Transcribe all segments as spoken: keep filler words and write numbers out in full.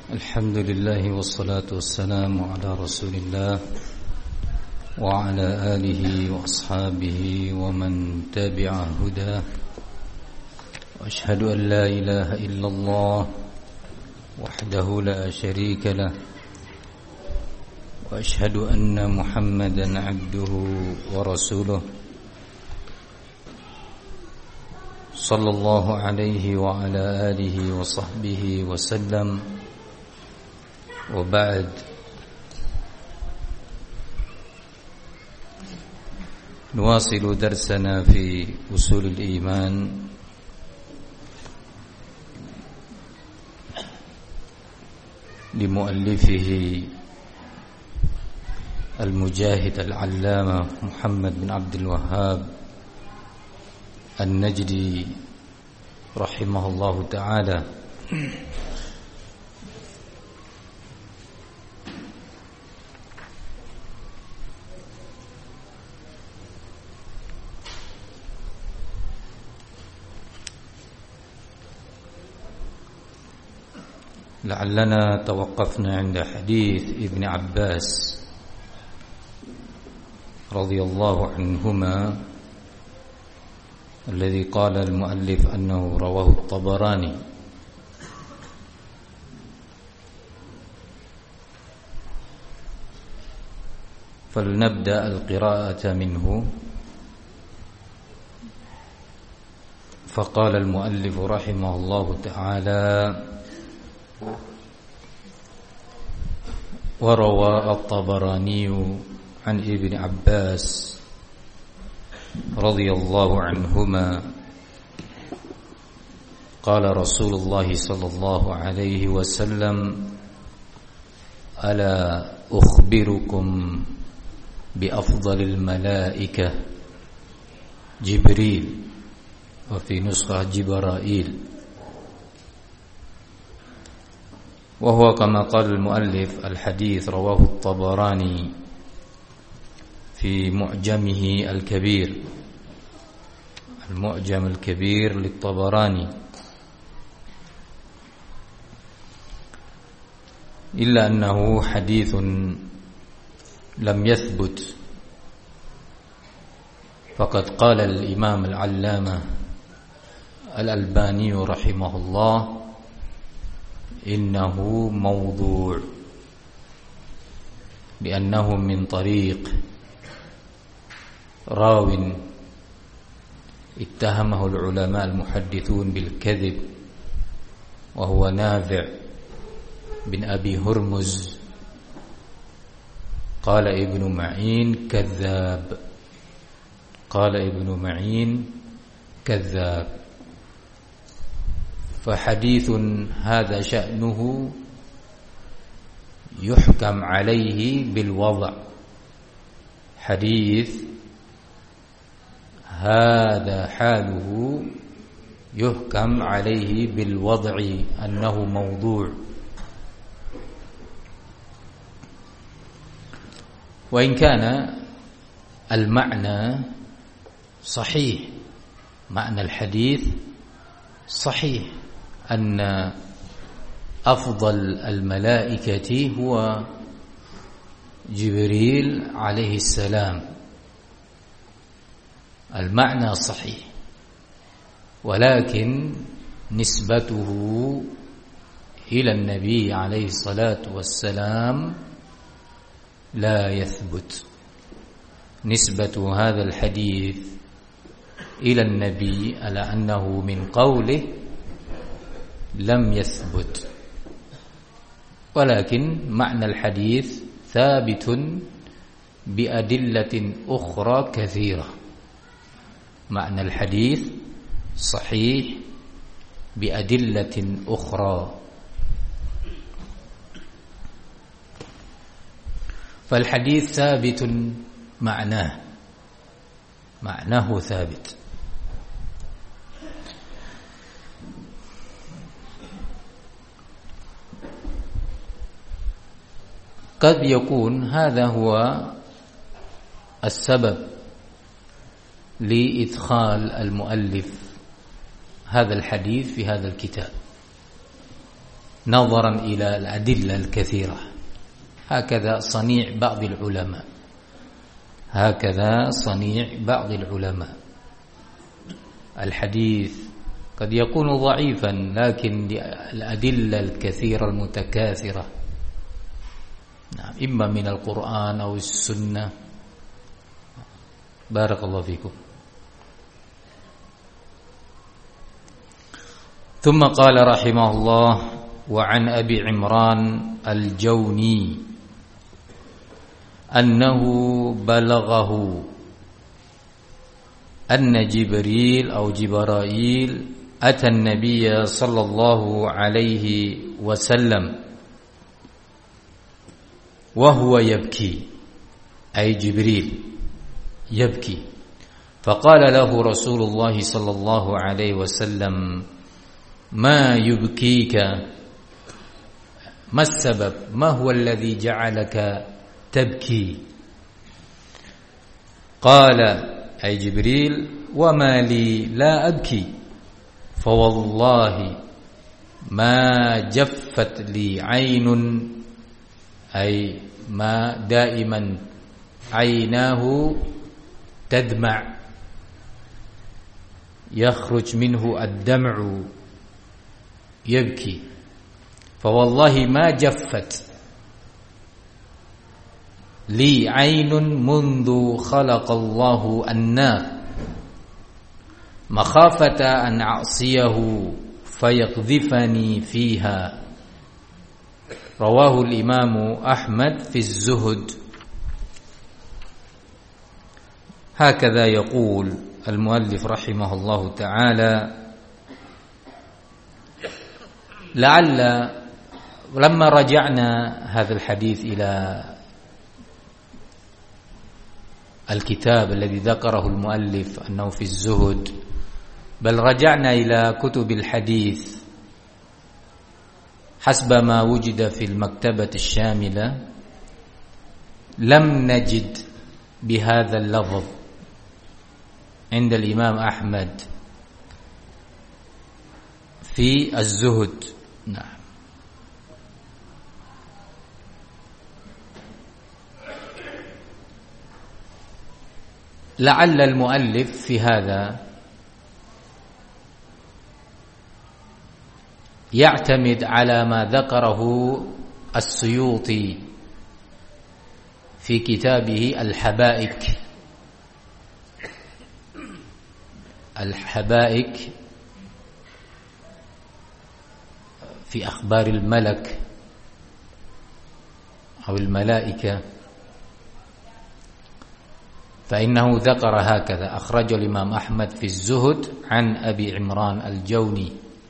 الحمد لله والصلاة والسلام على رسول الله وعلى آله وأصحابه ومن تبع هداه، وأشهد أن لا إله إلا الله وحده لا شريك له، وأشهد أن محمدا عبده ورسوله صلى الله عليه وعلى آله وصحبه وسلم. وبعد، نواصل درسنا في أصول الإيمان لمؤلفه المجاهد العلامة محمد بن عبد الوهاب النجدي رحمه الله تعالى. لعلنا توقفنا عند حديث ابن عباس رضي الله عنهما الذي قال المؤلف أنه رواه الطبراني. فلنبدأ القراءة منه. فقال المؤلف رحمه الله تعالى: وروى الطبراني عن ابن عباس رضي الله عنهما قال رسول الله صلى الله عليه وسلم: ألا أخبركم بأفضل الملائكة جبريل، وفي نسخة جبرائيل. وهو كما قال المؤلف الحديث رواه الطبراني في معجمه الكبير، المعجم الكبير للطبراني، إلا أنه حديث لم يثبت. فقد قال الإمام العلامة الألباني رحمه الله: إنه موضوع، لأنه من طريق راو اتهمه العلماء المحدثون بالكذب، وهو نافع بن أبي هرمز. قال ابن معين كذاب، قال ابن معين كذاب. فحديث هذا شأنه يحكم عليه بالوضع، حديث هذا حاله يحكم عليه بالوضع أنه موضوع. وإن كان المعنى صحيح، معنى الحديث صحيح، أن أفضل الملائكة هو جبريل عليه السلام، المعنى صحيح، ولكن نسبته إلى النبي عليه الصلاة والسلام لا يثبت. نسبة هذا الحديث إلى النبي على أنه من قوله لم يثبت، ولكن معنى الحديث ثابت بأدلة أخرى كثيرة. معنى الحديث صحيح بأدلة أخرى. فالحديث ثابت معناه، معناه ثابت. قد يكون هذا هو السبب لإدخال المؤلف هذا الحديث في هذا الكتاب، نظرا إلى الأدلة الكثيرة. هكذا صنيع بعض العلماء هكذا صنيع بعض العلماء الحديث قد يكون ضعيفا لكن الأدلة الكثيرة المتكاثرة، نعم، إما من القرآن أو السنة. بارك الله فيكم. ثم قال رحمه الله: وعن أبي عمران الجوني أنه بلغه أن جبريل أو جبرائيل أتى النبي صلى الله عليه وسلم وهو يبكي، أي جبريل يبكي، فقال له رسول الله صلى الله عليه وسلم: ما يبكيك؟ ما السبب؟ ما هو الذي جعلك تبكي؟ قال أي جبريل: وما لي لا أبكي، فوالله ما جفت لي عين، أي ما دائما عيناه تدمع، يخرج منه الدمع يبكي، فوالله ما جفت لي عين منذ خلق الله النار مخافة أن أعصيه فيقذفني فيها. رواه الإمام أحمد في الزهد. هكذا يقول المؤلف رحمه الله تعالى. لعل لما رجعنا هذا الحديث إلى الكتاب الذي ذكره المؤلف أنه في الزهد، بل رجعنا إلى كتب الحديث حسب ما وجد في المكتبة الشاملة، لم نجد بهذا اللفظ عند الإمام أحمد في الزهد. نعم. لعل المؤلف في هذا يعتمد على ما ذكره السيوطي في كتابه الحبائك الحبائك في أخبار الملك أو الملائكة، فإنه ذكر هكذا: أخرج الإمام أحمد في الزهد عن أبي عمران الجوني.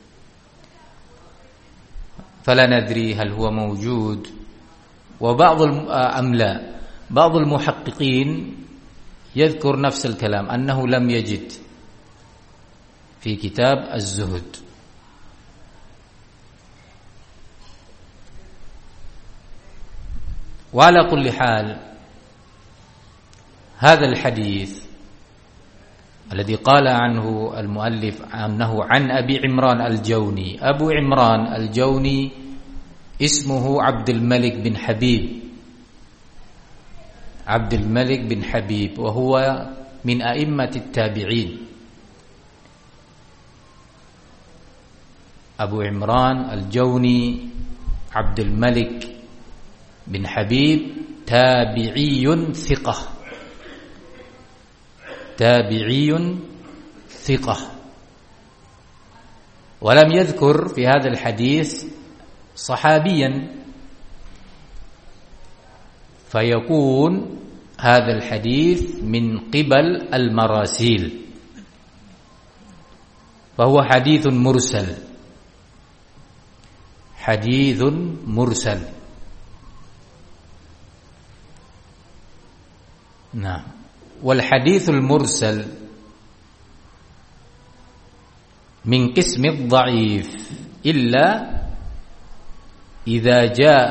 فلا ندري هل هو موجود، وبعض أم لا. بعض المحققين يذكر نفس الكلام أنه لم يجد في كتاب الزهد. وعلى كل حال هذا الحديث الذي قال عنه المؤلف أنه عن أبي عمران الجوني، أبو عمران الجوني اسمه عبد الملك بن حبيب عبد الملك بن حبيب وهو من أئمة التابعين. أبو عمران الجوني عبد الملك بن حبيب تابعي ثقة تابعي ثقة ولم يذكر في هذا الحديث صحابيا، فيكون هذا الحديث من قبل المراسيل، فهو حديث مرسل حديث مرسل نعم. والحديث المرسل من قسم الضعيف إلا إذا جاء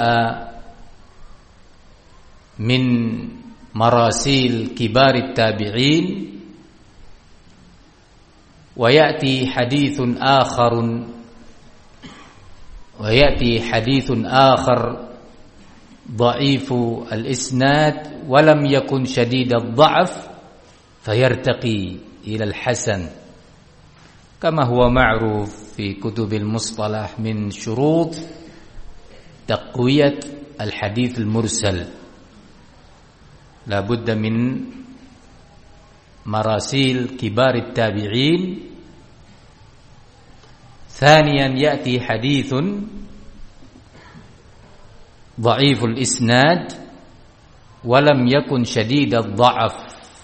من مراسيل كبار التابعين، ويأتي حديث آخر ويأتي حديث آخر ضعيف الإسناد ولم يكن شديد الضعف فيرتقي إلى الحسن، كما هو معروف في كتب المصطلح من شروط تقوية الحديث المرسل، لا بد من مراسيل كبار التابعين. ثانيا يأتي حديث ضعيف الإسناد ولم يكن شديد الضعف،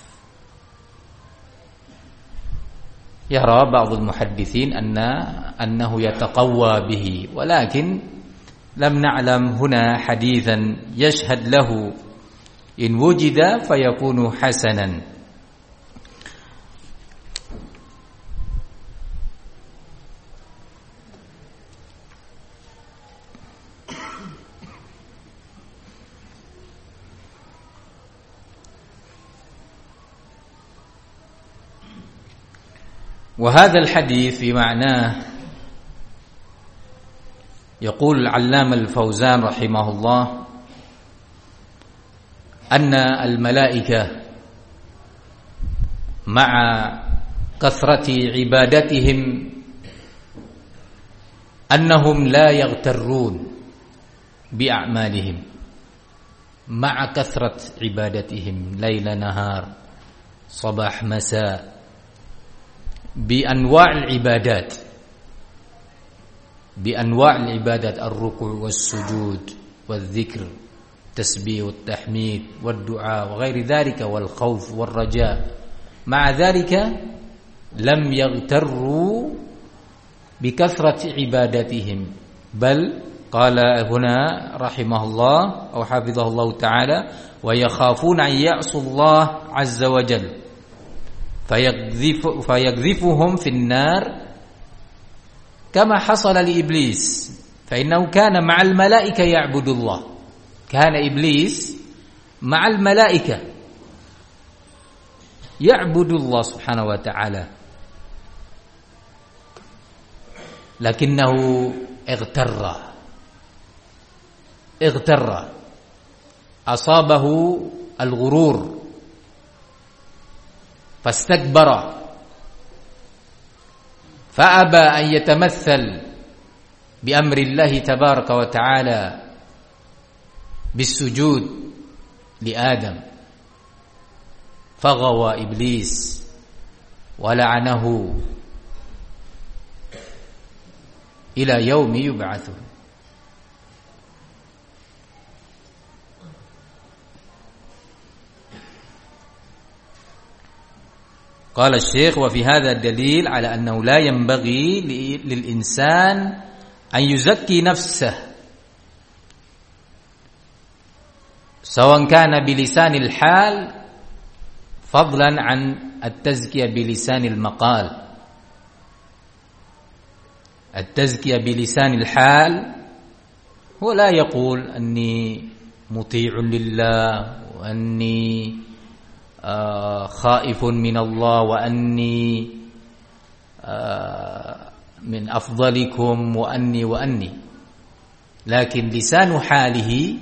يرى بعض المحدثين أن أنه يتقوى به، ولكن لم نعلم هنا حديثا يشهد له إن وجد فيكون حسنا. وهذا الحديث في معناه يقول العلامة الفوزان رحمه الله أن الملائكة مع كثرة عبادتهم أنهم لا يغترون بأعمالهم، مع كثرة عبادتهم ليل نهار صباح مساء بأنواع العبادات بأنواع العبادات الركوع والسجود والذكر التسبيح والتحميد والدعاء وغير ذلك والخوف والرجاء، مع ذلك لم يغتروا بكثرة عبادتهم، بل قال هنا رحمه الله أو حفظه الله تعالى: ويخافون أن يعصوا الله عز وجل فيقذف فيقذفهم في النار كما حصل لإبليس، فإنه كان مع الملائكة يعبد الله، كان إبليس مع الملائكة يعبد الله سبحانه وتعالى، لكنه اغتر اغتر أصابه الغرور فاستكبر، فأبى أن يتمثل بأمر الله تبارك وتعالى بالسجود لآدم، فغوى إبليس ولعنه إلى يوم يبعث. قال الشيخ: وفي هذا الدليل على أنه لا ينبغي للإنسان أن يزكي نفسه، سواء كان بلسان الحال فضلا عن التزكية بلسان المقال. التزكية بلسان الحال هو لا يقول أني مطيع لله وأني آه خائف من الله وأني آه من أفضلكم وأني وأني، لكن لسان حاله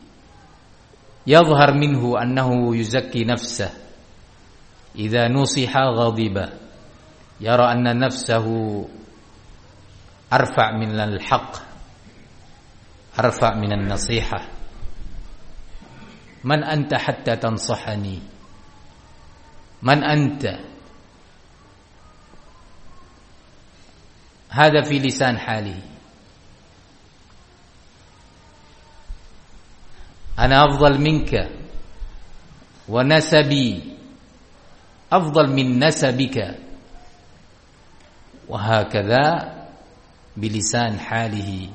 يظهر منه أنه يزكي نفسه، إذا نصح غضب، يرى أن نفسه أرفع من الحق، أرفع من النصيحة. من أنت حتى تنصحني؟ من أنت؟ هذا في لسان حاله. أنا أفضل منك ونسبي أفضل من نسبك، وهكذا بلسان حاله.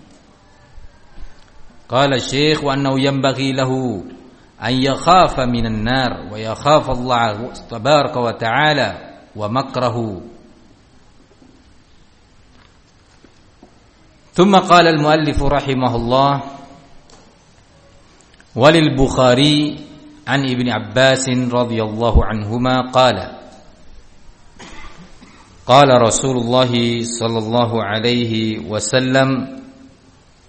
قال الشيخ: وأنه ينبغي له أن يخاف من النار ويخاف الله تبارك وتعالى ومكره. ثم قال المؤلف رحمه الله: وللبخاري عن ابن عباس رضي الله عنهما قال: قال رسول الله صلى الله عليه وسلم: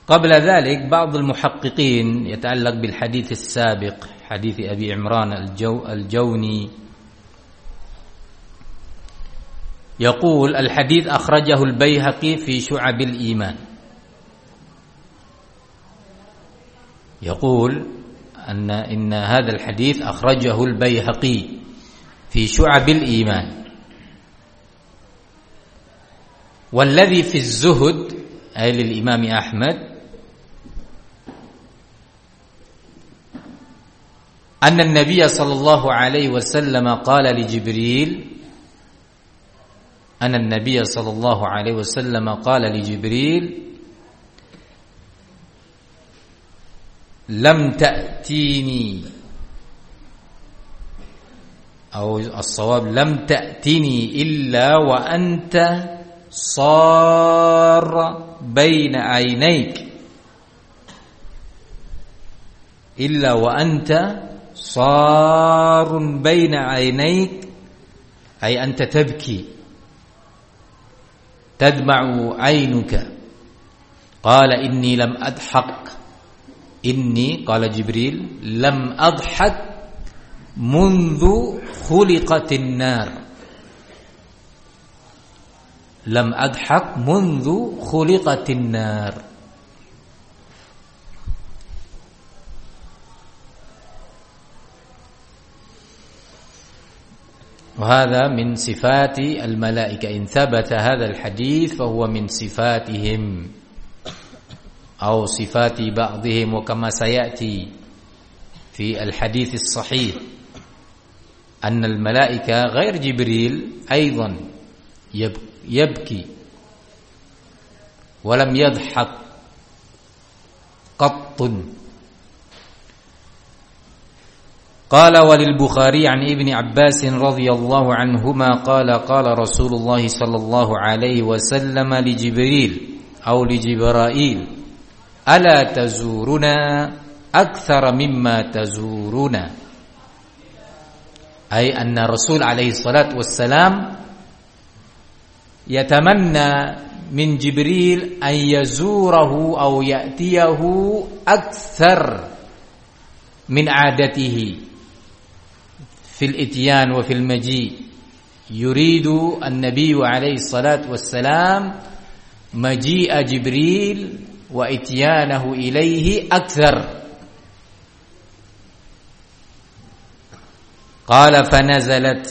قبل ذلك بعض المحققين يتعلق بالحديث السابق حديث أبي عمران الجو الجوني يقول الحديث أخرجه البيهقي في شعب الإيمان، يقول أن إن هذا الحديث أخرجه البيهقي في شعب الإيمان، والذي في الزهد أي للإمام أحمد أن النبي صلى الله عليه وسلم قال لجبريل أن النبي صلى الله عليه وسلم قال لجبريل لم تأتيني، أو الصواب لم تأتني إلا وأنت صار بين عينيك، إلا وأنت صار بين عينيك، أي أنت تبكي تدمع عينك. قال إني لم أضحك، إني قال جبريل لم أضحك منذ خلقت النار، لم أضحك منذ خلقت النار. وهذا من صفات الملائكة، إن ثبت هذا الحديث فهو من صفاتهم أو صفات بعضهم، وكما سيأتي في الحديث الصحيح أن الملائكة غير جبريل أيضا يبكي ولم يضحك قط. قال وللبخاري عن ابن عباس رضي الله عنهما قال قال رسول الله صلى الله عليه وسلم لجبريل أو لجبرائيل ألا تزورنا أكثر مما تزورنا، أي أن الرسول عليه الصلاة والسلام يتمنى من جبريل أن يزوره أو يأتيه أكثر من عادته في الإتيان وفي المجيء. يريد النبي عليه الصلاة والسلام مجيء جبريل وإتيانه إليه أكثر. قال فنزلت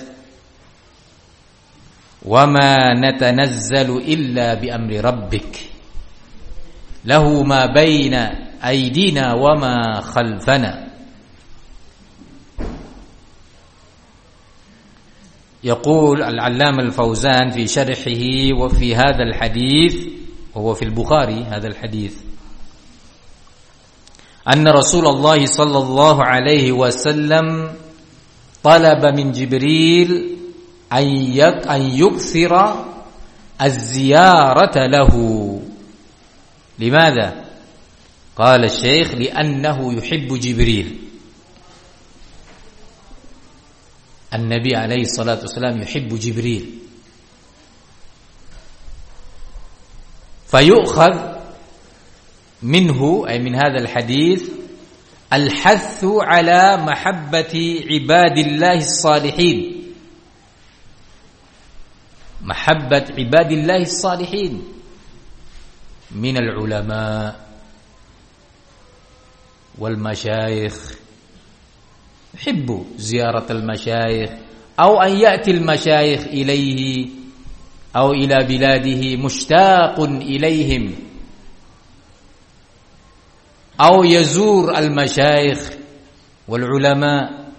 وما نتنزل إلا بأمر ربك له ما بين أيدينا وما خلفنا. يقول العلامة الفوزان في شرحه وفي هذا الحديث، وهو في البخاري هذا الحديث، أن رسول الله صلى الله عليه وسلم طلب من جبريل أن يكثر الزيارة له. لماذا؟ قال الشيخ لأنه يحب جبريل، النبي عليه الصلاة والسلام يحب جبريل، فيؤخذ منه أي من هذا الحديث الحث على محبة عباد الله الصالحين، محبة عباد الله الصالحين من العلماء والمشايخ، يحب زيارة المشايخ أو أن يأتي المشايخ إليه أو إلى بلاده مشتاق إليهم، أو يزور المشايخ والعلماء.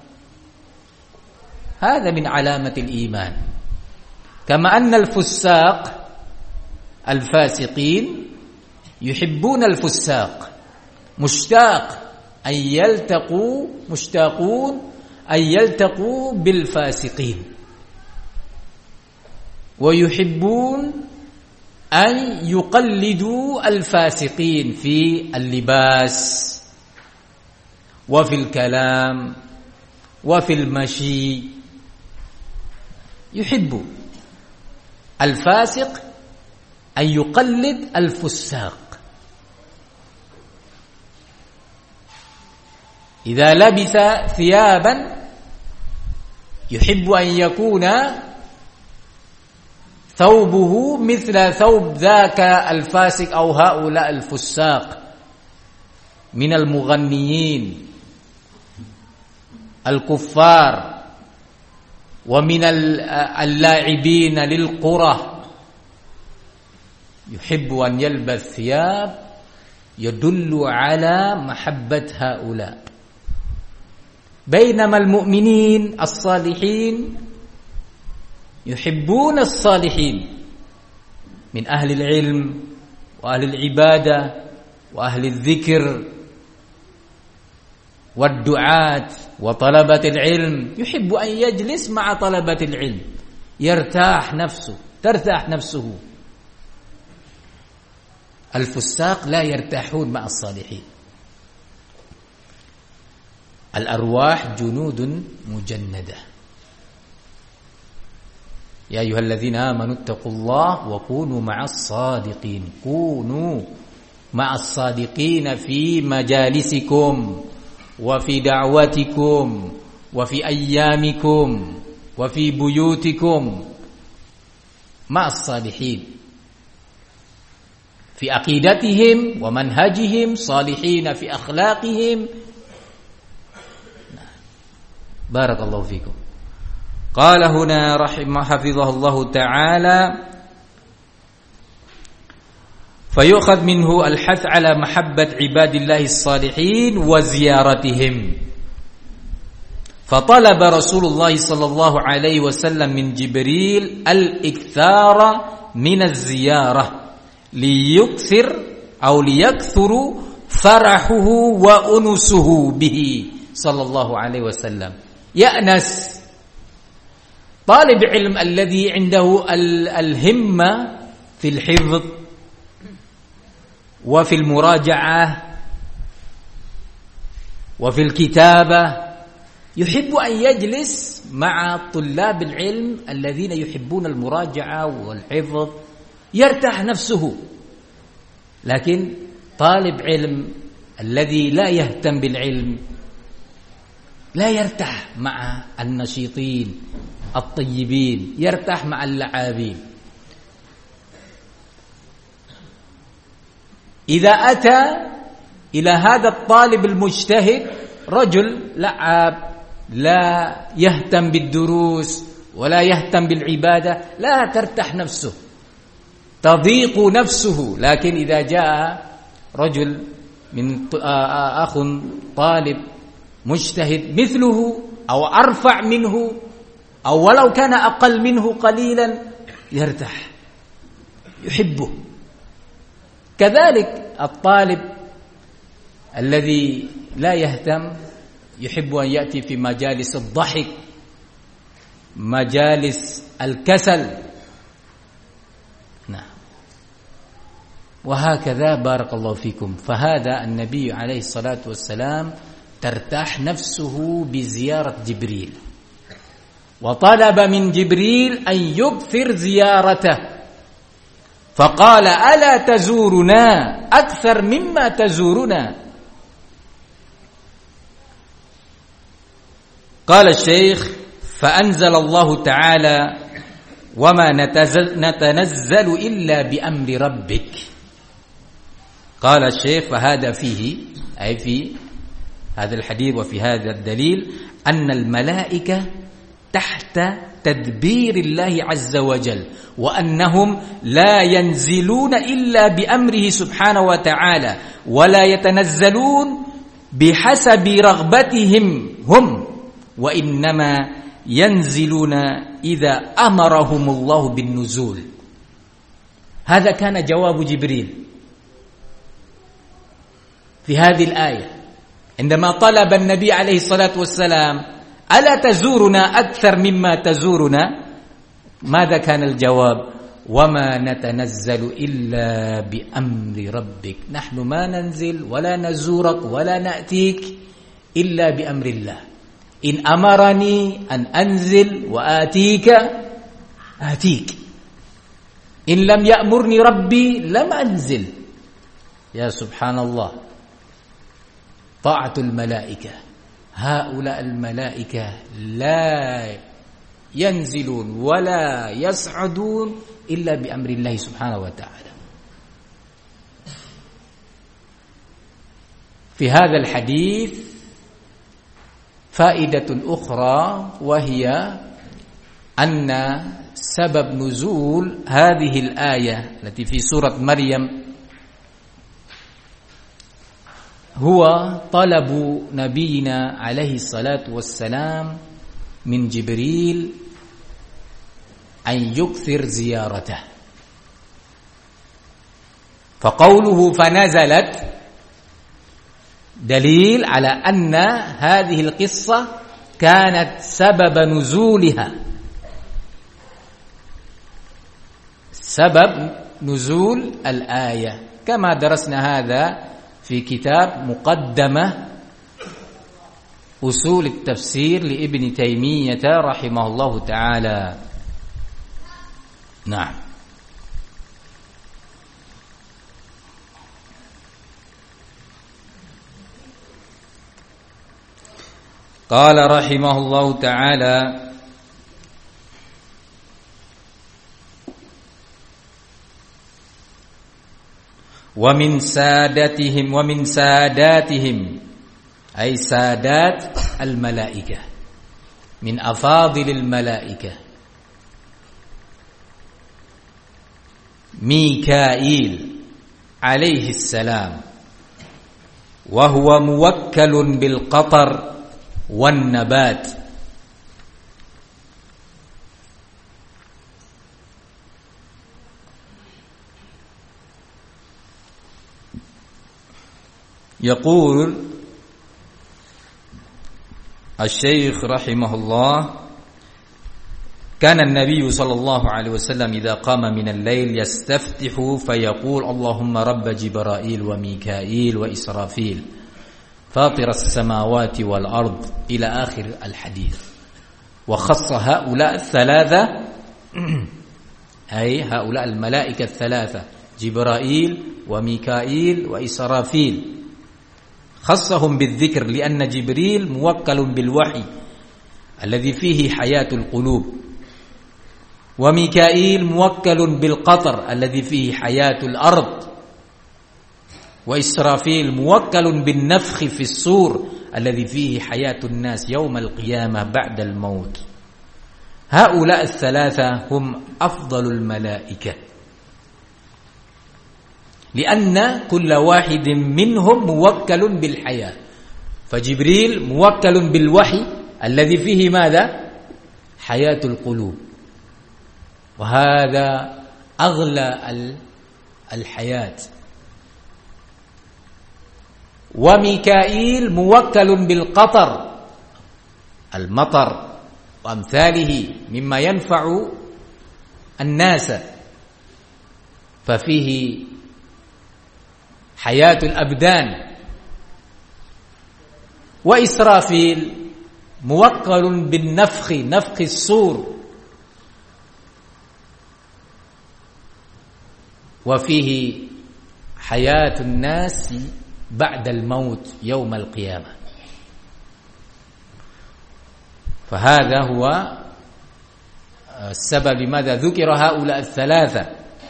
هذا من علامة الإيمان. كما أن الفساق الفاسقين يحبون الفساق، مشتاق أن يلتقوا مشتاقون أن يلتقوا بالفاسقين، ويحبون أن يقلدوا الفاسقين في اللباس وفي الكلام وفي المشي. يحب الفاسق أن يقلد الفساق، idza labisa thiyaban yuhibbu an yakuna thawbuhu mithla thawb dhaka al-fasik aw haula al-fussaq min al-mughanniyin al-kuffar wa min al-la'ibin lil-qura yuhibbu an yalbas thiyab yadullu ala mahabbat haula bainama al-mu'minin as-salihin يحبون الصالحين من أهل العلم وأهل العبادة وأهل الذكر والدعاة وطلبة العلم يحب أن يجلس مع طلبة العلم يرتاح نفسه ترتاح نفسه. الفساق لا يرتاحون مع الصالحين. الأرواح جنود مجندة. يا أيها الذين آمنوا اتقوا الله وكونوا مع الصادقين. كونوا مع الصادقين في مجالسكم وفي دعوتكم وفي أيامكم وفي بيوتكم مع الصالحين في عقيدتهم ومنهجهم صالحين في أخلاقهم. بارك الله فيكم. قال هنا رحمه حفظه الله تعالى فيؤخذ منه الحث على محبة عباد الله الصالحين وزيارتهم. فطلب رسول الله صلى الله عليه وسلم من جبريل الإكثار من الزيارة ليكثر أو ليكثر فرحه وأنسه به صلى الله عليه وسلم. يأنس طالب علم الذي عنده الهمة في الحفظ وفي المراجعة وفي الكتابة يحب أن يجلس مع طلاب العلم الذين يحبون المراجعة والحفظ يرتاح نفسه. لكن طالب علم الذي لا يهتم بالعلم لا يرتاح مع النشيطين الطيبين، يرتاح مع اللعابين. إذا أتى إلى هذا الطالب المجتهد رجل لعاب لا يهتم بالدروس ولا يهتم بالعبادة لا ترتاح نفسه تضيق نفسه. لكن إذا جاء رجل من أخ طالب مجتهد مثله أو أرفع منه أو ولو كان أقل منه قليلا يرتاح يحبه. كذلك الطالب الذي لا يهتم يحب أن يأتي في مجالس الضحك مجالس الكسل. نعم. وهكذا بارك الله فيكم. فهذا النبي عليه الصلاة والسلام ترتاح نفسه بزيارة جبريل وطلب من جبريل أن يكثر زيارته فقال ألا تزورنا أكثر مما تزورنا. قال الشيخ فأنزل الله تعالى وما نتنزل إلا بأمر ربك. قال الشيخ فهذا فيه أي في هذا الحديث وفي هذا الدليل أن الملائكة تحت تدبير الله عز وجل وأنهم لا ينزلون إلا بأمره سبحانه وتعالى ولا يتنزلون بحسب رغبتهم هم وإنما ينزلون إذا أمرهم الله بالنزول. هذا كان جواب جبريل في هذه الآية عندما طلب النبي عليه الصلاة والسلام ألا تزورنا أكثر مما تزورنا. ماذا كان الجواب؟ وما نتنزل إلا بأمر ربك. نحن ما ننزل ولا نزورك ولا نأتيك إلا بأمر الله. إن أمرني أن أنزل وآتيك آتيك، إن لم يأمرني ربي لم أنزل. يا سبحان الله، طاعة الملائكة هؤلاء الملائكة لا ينزلون ولا يصعدون إلا بأمر الله سبحانه وتعالى. في هذا الحديث فائدة أخرى، وهي أن سبب نزول هذه الآية التي في سورة مريم هو طلب نبينا عليه الصلاة والسلام من جبريل أن يكثر زيارته. فقوله فنزلت دليل على أن هذه القصة كانت سبب نزولها، سبب نزول الآية، كما درسنا هذا في كتاب مقدمة أصول التفسير لابن تيمية رحمه الله تعالى. نعم. قال رحمه الله تعالى: ومن سادتهم ومن ساداتهم أي سادات الملائكة، من أفاضل الملائكة ميكائيل عليه السلام، وهو موكل بالقطر والنبات. يقول الشيخ رحمه الله: كان النبي صلى الله عليه وسلم إذا قام من الليل يستفتح فيقول: اللهم رب جبرائيل وميكائيل وإسرافيل فاطر السماوات والأرض إلى آخر الحديث. وخص هؤلاء الثلاثة أي هؤلاء الملائكة الثلاثة جبرائيل وميكائيل وإسرافيل، خصهم بالذكر لأن جبريل موكل بالوحي الذي فيه حياة القلوب، وميكائيل موكل بالقطر الذي فيه حياة الأرض، وإسرافيل موكل بالنفخ في الصور الذي فيه حياة الناس يوم القيامة بعد الموت. هؤلاء الثلاثة هم أفضل الملائكة، لأن كل واحد منهم موكل بالحياة. فجبريل موكل بالوحي الذي فيه ماذا؟ حياة القلوب، وهذا أغلى الحياة. وميكائيل موكل بالقطر، المطر وأمثاله مما ينفع الناس، ففيه حياة الأبدان. وإسرافيل موكل بالنفخ، نفخ الصور، وفيه حياة الناس بعد الموت يوم القيامة. فهذا هو السبب لماذا ذكر هؤلاء الثلاثة.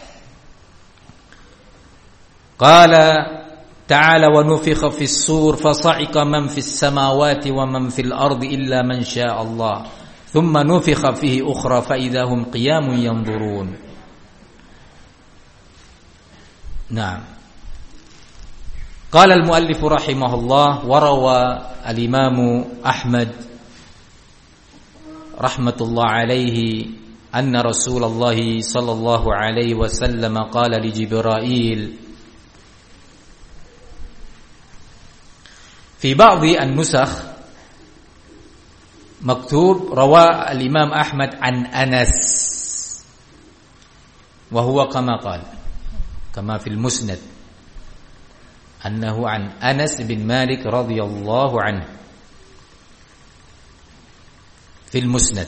قال تعالى: ونفخ في الصور فصعق من في السماوات ومن في الأرض إلا من شاء الله ثم نفخ فيه أخرى فإذا هم قيام ينظرون. نعم. قال المؤلف رحمه الله: وروى الإمام أحمد رحمة الله عليه أن رسول الله صلى الله عليه وسلم قال لجبرائيل في بعض النسخ مكتوب روى الإمام أحمد عن أنس، وهو كما قال كما في المسند أنه عن أنس بن مالك رضي الله عنه في المسند.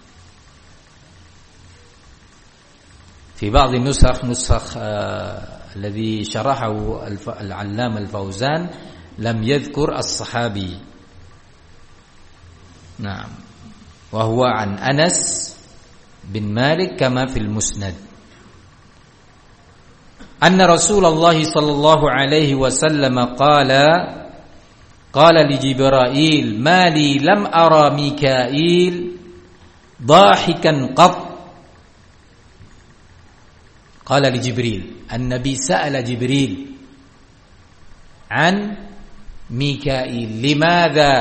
في بعض النسخ نسخ آه الذي شرحه العلامة الفوزان لم يذكر الصحابي، نعم. وهو عن أنس بن مالك كما في المسند أن رسول الله صلى الله عليه وسلم قال قال لجبرائيل ما لي لم أرى ميكائيل ضاحكا قط. قال لجبريل، النبي سأل جبريل عن ميكائيل لماذا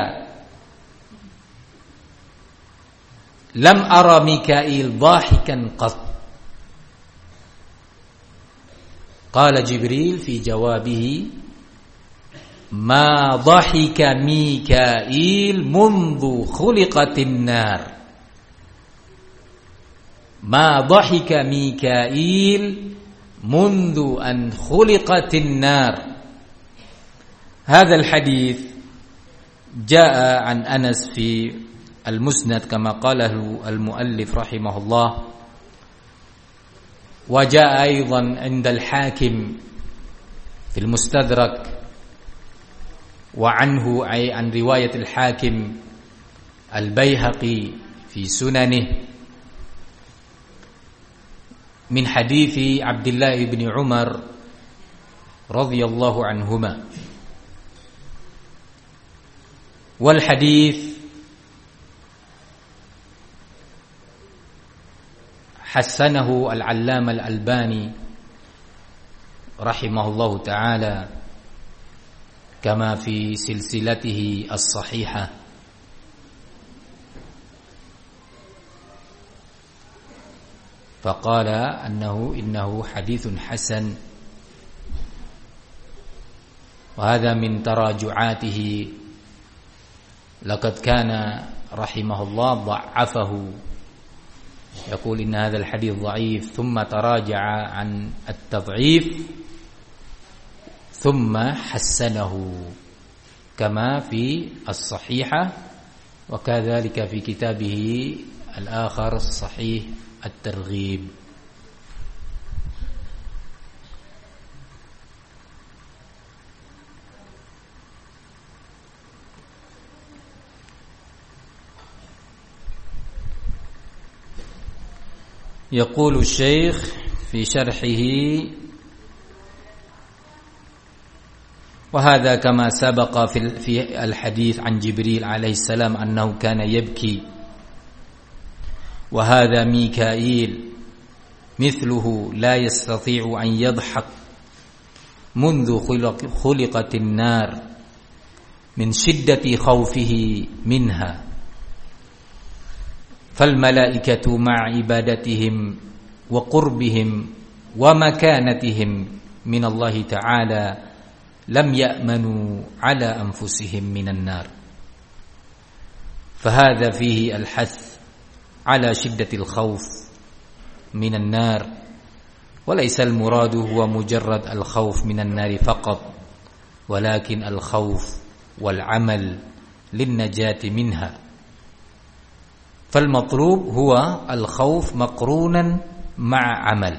لم أرى ميكائيل ضاحكا قط. قال جبريل في جوابه ما ضحك ميكائيل منذ خلقت النار ما ضحك ميكائيل منذ أن خلقت النار. هذا الحديث جاء عن أنس في المسند كما قاله المؤلف رحمه الله، وجاء أيضا عند الحاكم في المستدرك، وعنه أي عن رواية الحاكم البيهقي في سننه من حديث عبد الله بن عمر رضي الله عنهما. والحديث حسنه العلامة الألباني رحمه الله تعالى كما في سلسلته الصحيحة. فقال أنه إنه حديث حسن، وهذا من تراجعاته. لقد كان رحمه الله ضعفه، يقول إن هذا الحديث ضعيف، ثم تراجع عن التضعيف ثم حسنه كما في الصحيحة، وكذلك في كتابه الآخر الصحيح الترغيب. يقول الشيخ في شرحه وهذا كما سبق في الحديث عن جبريل عليه السلام أنه كان يبكي، وهذا ميكائيل مثله لا يستطيع أن يضحك منذ خلقت النار من شدة خوفه منها. فالملائكة مع عبادتهم وقربهم ومكانتهم من الله تعالى لم يأمنوا على أنفسهم من النار، فهذا فيه الحث على شدة الخوف من النار، وليس المراد هو مجرد الخوف من النار فقط، ولكن الخوف والعمل للنجاة منها. فالمطلوب هو الخوف مقرونا مع عمل،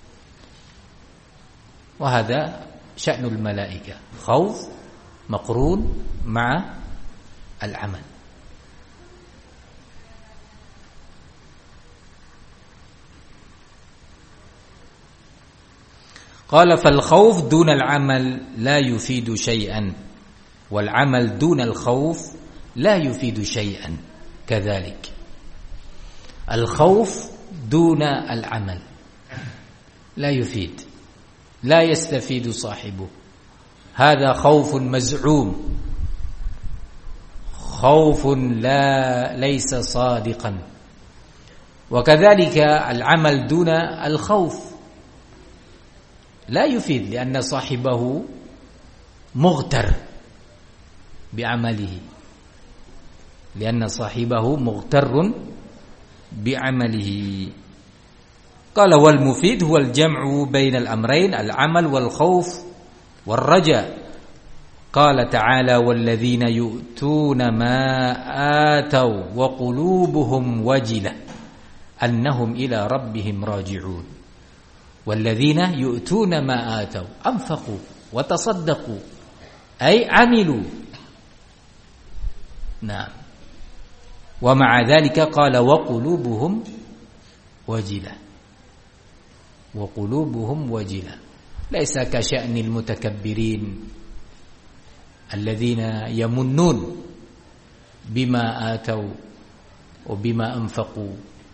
وهذا شأن الملائكة، خوف مقرون مع العمل. قال فالخوف دون العمل لا يفيد شيئا، والعمل دون الخوف لا يفيد شيئا كذلك. الخوف دون العمل لا يفيد، لا يستفيد صاحبه، هذا خوف مزعوم، خوف لا ليس صادقا. وكذلك العمل دون الخوف لا يفيد، لأن صاحبه مغتر بعمله، لأن صاحبه مغتر بعمله. قال والمفيد هو الجمع بين الأمرين، العمل والخوف والرجاء. قال تعالى والذين يؤتون ما آتوا وقلوبهم وجلة أنهم إلى ربهم راجعون. والذين يؤتون ما آتوا أنفقوا وتصدقوا أي عملوا. نعم، ومع ذلك قال وقلوبهم وجلة وقلوبهم وجلة ليس كشأن المتكبرين الذين يمنون بما آتوا وبما أنفقوا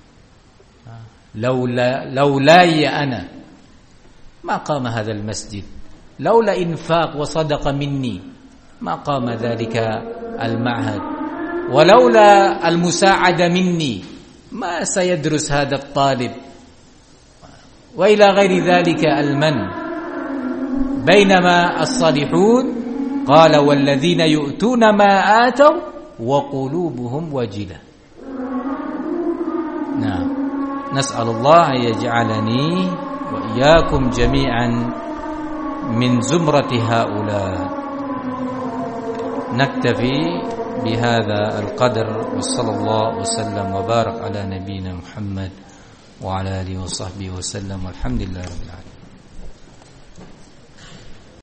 لولا لولاي أنا ما قام هذا المسجد، لولا إنفاق وصدق مني ما قام ذلك المعهد، ولولا المساعدة مني ما سيدرس هذا الطالب، وإلى غير ذلك المن. بينما الصالحون قال والذين يؤتون ما آتوا وقلوبهم وجلة. نعم، نسأل الله أن يجعلني وإياكم جميعا من زمرة هؤلاء. نكتفي بهذا القدر، وصلى الله وسلم وبارك على نبينا محمد وعلى آله وصحبه وسلم، والحمد لله رب العالمين.